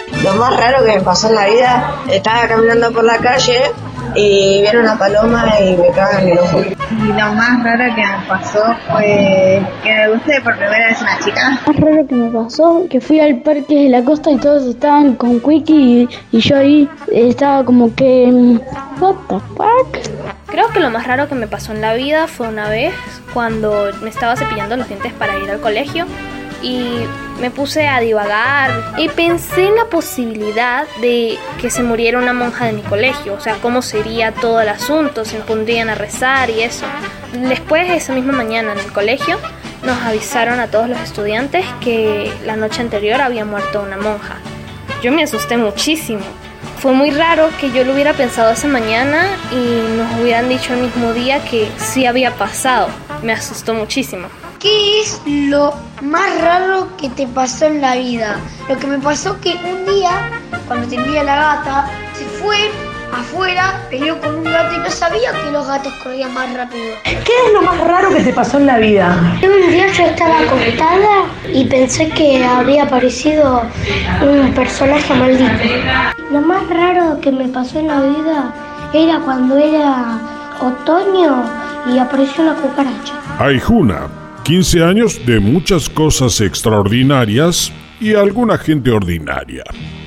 Lo más raro que me pasó en la vida, estaba caminando por la calle y vieron una paloma y me cagan en el ojo. Y lo más raro que me pasó fue que me gusté por primera vez una chica. Lo más raro que me pasó, que fui al parque de la costa y todos estaban con Quickie y yo ahí estaba como que... What the fuck? Creo que lo más raro que me pasó en la vida fue una vez cuando me estaba cepillando los dientes para ir al colegio y me puse a divagar y pensé en la posibilidad de que se muriera una monja de mi colegio, o sea, cómo sería todo el asunto, se pondrían a rezar y eso. Después, esa misma mañana en el colegio, nos avisaron a todos los estudiantes que la noche anterior había muerto una monja. Yo me asusté muchísimo. Fue muy raro que yo lo hubiera pensado esa mañana y nos hubieran dicho el mismo día que sí había pasado. Me asustó muchísimo. ¿Qué es lo más raro que te pasó en la vida? Lo que me pasó que un día, cuando tenía la gata, se fue afuera, peleó con un gato y no sabía que los gatos corrían más rápido. ¿Qué es lo más raro que te pasó en la vida? Un día yo estaba acostada y pensé que había aparecido un personaje maldito. Lo más raro que me pasó en la vida era cuando era otoño y apareció una cucaracha. Aijuna, 15 años de muchas cosas extraordinarias y alguna gente ordinaria.